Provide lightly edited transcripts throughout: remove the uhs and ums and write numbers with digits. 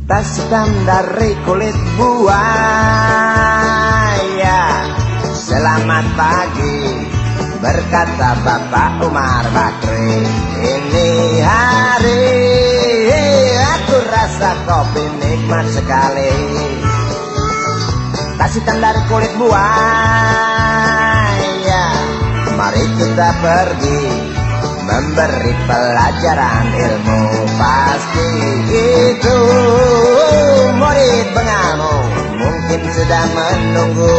tas hitam dari kulit buaya. Selamat pagi, berkata Bapak Umar Bakri. Ini hari aku rasa kopi nikmat sekali. Tas hitam dari kulit buaya, mari kita pergi memberi pelajaran ilmu. Pasti itu murid pengamu mungkin sudah menunggu.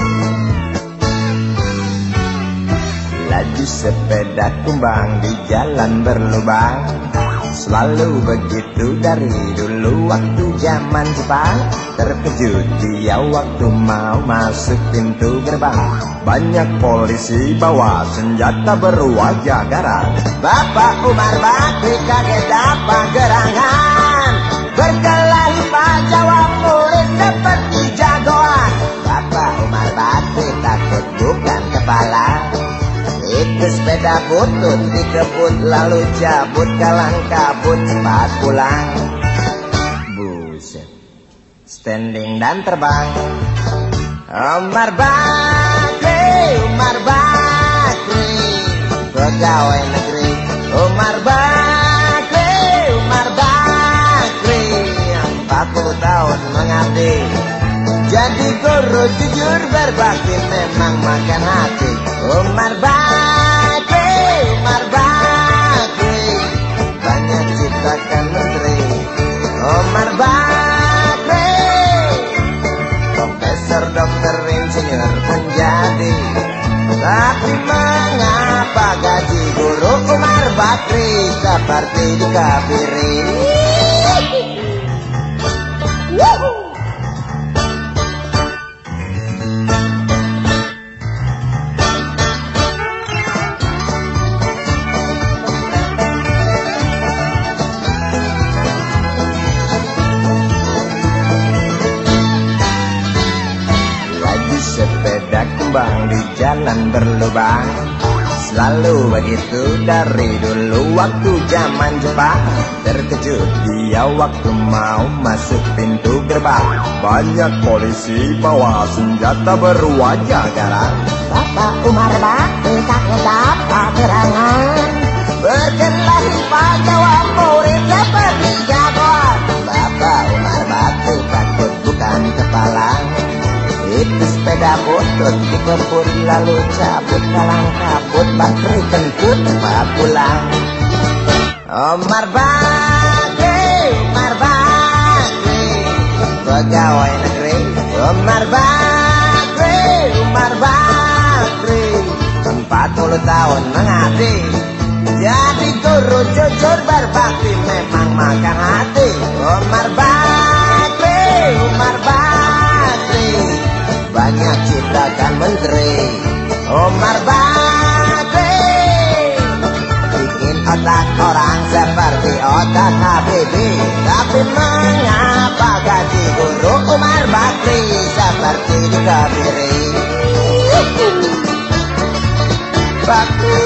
Laju sepeda kumbang di jalan berlubang, selalu begitu dari dulu waktu zaman Jepang. Terkejut dia waktu mau masuk pintu gerbang, banyak polisi bawa senjata berwajah garang. Bapak Umar Bakri kaget apa gerangan, berkelahi Pak jawab murid seperti jagoan. Bapak Umar Bakri takut bukan kepala, itu sepeda butut dikebut lalu cabut kalang kabut cepat pulang. Buset, standing dan terbang. Umar Bakri, pegawai negeri. Umar Bakri, 40 tahun mengabdi, jadi guru jujur berbakti memang makan hati. Umar Bakri, banyak ciptakan menteri. Umar Bakri, profesor, dokter, insinyur menjadi. Tapi mengapa gaji guru Umar Bakri seperti dikabiri? Sepeda kumbang di jalan berlubang, selalu begitu dari dulu waktu zaman Jepang. Terkejut dia waktu mau masuk pintu gerbang, banyak polisi bawa senjata berwajah garang. Bapak Umar Bakri kaget apa gerangan, berkelahi Pak jawab murid seperti jagoan. Bapak Umar Bakri takut bukan kepala, itu sepeda butut dikebut lalu cabut kalang kabut. Bakri kentut cepat pulang. Umar Bakri, pegawai negeri. Umar Bakri, 40 tahun mengabdi, jadi guru jujur berbakti memang makan hati. Umar Bakri, banyak ciptakan menteri. Umar Bakri bikin otak orang seperti otak Habibie. Tapi mengapa gaji guru Umar Bakri seperti dikabiri?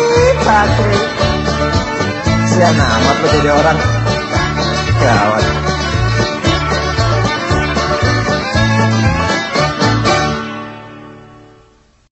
Bakri, siapa amat lo jadi orang gawat.